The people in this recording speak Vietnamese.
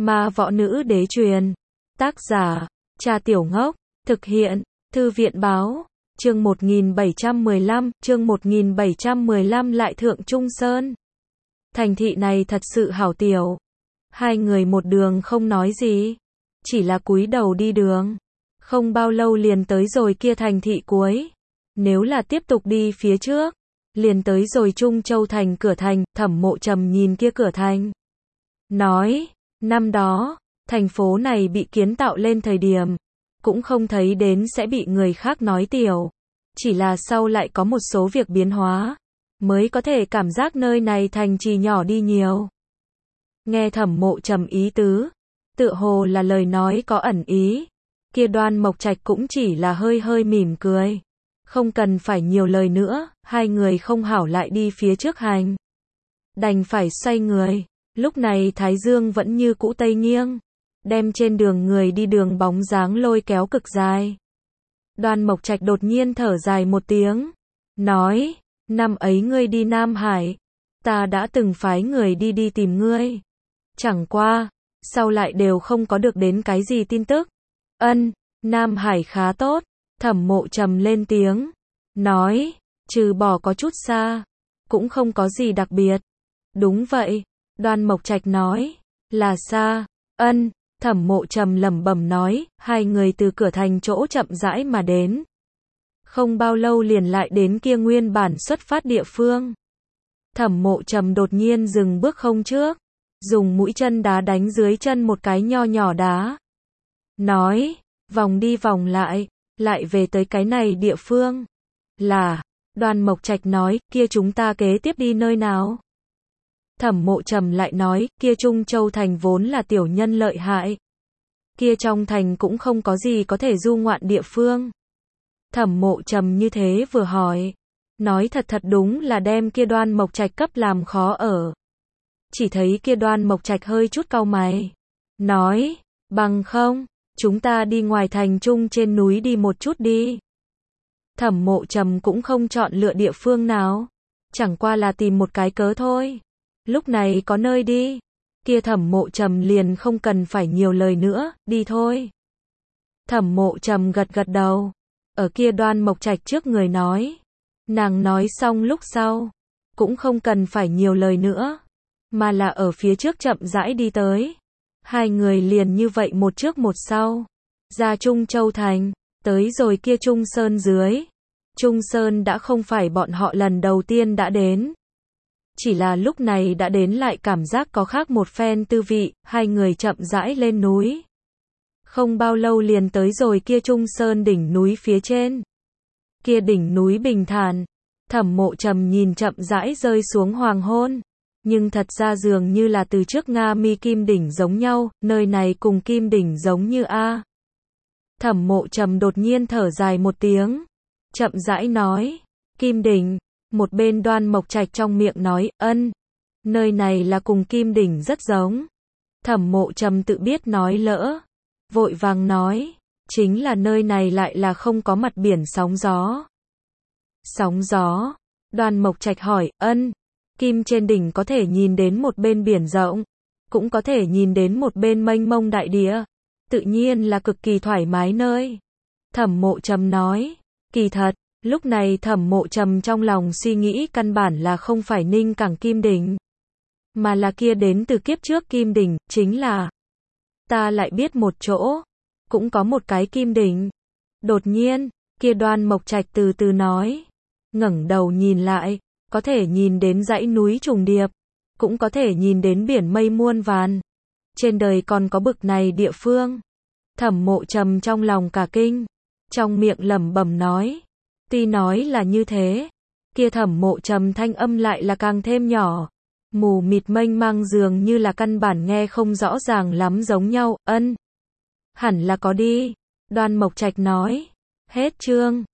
Ma võ nữ đế truyền. Tác giả, Cha Tiểu Ngốc. Thực hiện, Thư viện báo. Chương 1715 lại thượng Trung Sơn. Thành thị này thật sự hảo tiểu. Hai người một đường không nói gì, chỉ là cúi đầu đi đường. Không bao lâu liền tới rồi kia thành thị cuối. Nếu là tiếp tục đi phía trước, liền tới rồi Trung Châu thành cửa thành. Thẩm Mộ Trầm nhìn kia cửa thành, nói, năm đó, thành phố này bị kiến tạo lên thời điểm, cũng không thấy đến sẽ bị người khác nói tiểu. Chỉ là sau lại có một số việc biến hóa, mới có thể cảm giác nơi này thành trì nhỏ đi nhiều. Nghe Thẩm Mộ Trầm ý tứ, tựa hồ là lời nói có ẩn ý. Kia Đoan Mộc Trạch cũng chỉ là hơi hơi mỉm cười. Không cần phải nhiều lời nữa, hai người không hảo lại đi phía trước hành. Đành phải xoay người. Lúc này Thái Dương vẫn như cũ tây nghiêng, đem trên đường người đi đường bóng dáng lôi kéo cực dài. Đoan Mộc Trạch đột nhiên thở dài một tiếng, nói, năm ấy ngươi đi Nam Hải, ta đã từng phái người đi tìm ngươi. Chẳng qua, sau lại đều không có được đến cái gì tin tức. Ân, Nam Hải khá tốt. Thẩm Mộ Trầm lên tiếng, nói, trừ bỏ có chút xa, cũng không có gì đặc biệt. Đúng vậy, Đoan Mộc Trạch nói, là xa. Ân, Thẩm Mộ Trầm lẩm bẩm nói, hai người từ cửa thành chỗ chậm rãi mà đến. Không bao lâu liền lại đến kia nguyên bản xuất phát địa phương. Thẩm Mộ Trầm đột nhiên dừng bước không trước, dùng mũi chân đá đánh dưới chân một cái nho nhỏ đá. Nói, vòng đi vòng lại về tới cái này địa phương. Là, Đoan Mộc Trạch nói, kia chúng ta kế tiếp đi nơi nào? Thẩm Mộ Trầm lại nói, kia Trung Châu thành vốn là tiểu nhân lợi hại. Kia trong thành cũng không có gì có thể du ngoạn địa phương. Thẩm Mộ Trầm như thế vừa hỏi, nói thật đúng là đem kia Đoan Mộc Trạch cấp làm khó ở. Chỉ thấy kia Đoan Mộc Trạch hơi chút cau mày, nói, bằng không, chúng ta đi ngoài thành trung trên núi đi một chút đi. Thẩm Mộ Trầm cũng không chọn lựa địa phương nào, chẳng qua là tìm một cái cớ thôi. Lúc này có nơi đi, kia Thẩm Mộ Trầm liền không cần phải nhiều lời nữa, đi thôi. Thẩm Mộ Trầm gật đầu, ở kia Đoan Mộc Trạch trước người nói. Nàng nói xong lúc sau, cũng không cần phải nhiều lời nữa, mà là ở phía trước chậm rãi đi tới. Hai người liền như vậy một trước một sau, ra Trung Châu thành, tới rồi kia Trung Sơn dưới. Trung Sơn đã không phải bọn họ lần đầu tiên đã đến. Chỉ là lúc này đã đến lại cảm giác có khác một phen tư vị, hai người chậm rãi lên núi. Không bao lâu liền tới rồi kia Trung Sơn đỉnh núi phía trên. Kia đỉnh núi bình thản, Thẩm Mộ Trầm nhìn chậm rãi rơi xuống hoàng hôn. Nhưng thật ra dường như là từ trước Nga Mi Kim Đỉnh giống nhau, nơi này cùng Kim Đỉnh giống như a. Thẩm Mộ Trầm đột nhiên thở dài một tiếng, chậm rãi nói, Kim Đỉnh. Một bên Đoan Mộc Trạch trong miệng nói, ân, nơi này là cùng Kim Đỉnh rất giống. Thẩm Mộ Trầm tự biết nói lỡ, vội vàng nói, chính là nơi này lại là không có mặt biển sóng gió. Sóng gió? Đoan Mộc Trạch hỏi, ân. Kim trên đỉnh có thể nhìn đến một bên biển rộng, cũng có thể nhìn đến một bên mênh mông đại địa, tự nhiên là cực kỳ thoải mái nơi. Thẩm Mộ Trầm nói, kỳ thật, lúc này Thẩm Mộ Trầm trong lòng suy nghĩ căn bản là không phải Ninh Cảng Kim Đỉnh, mà là kia đến từ kiếp trước Kim Đỉnh, chính là, ta lại biết một chỗ, cũng có một cái Kim Đỉnh. Đột nhiên, kia Đoan Mộc Trạch từ từ nói, ngẩng đầu nhìn lại, có thể nhìn đến dãy núi trùng điệp, cũng có thể nhìn đến biển mây muôn vàn. Trên đời còn có bực này địa phương. Thẩm Mộ Trầm trong lòng cả kinh, trong miệng lẩm bẩm nói. Tuy nói là như thế, kia Thẩm Mộ Trầm thanh âm lại là càng thêm nhỏ, mù mịt mênh mang dường như là căn bản nghe không rõ ràng lắm giống nhau. Ân, hẳn là có đi. Đoan Mộc Trạch nói. Hết chương.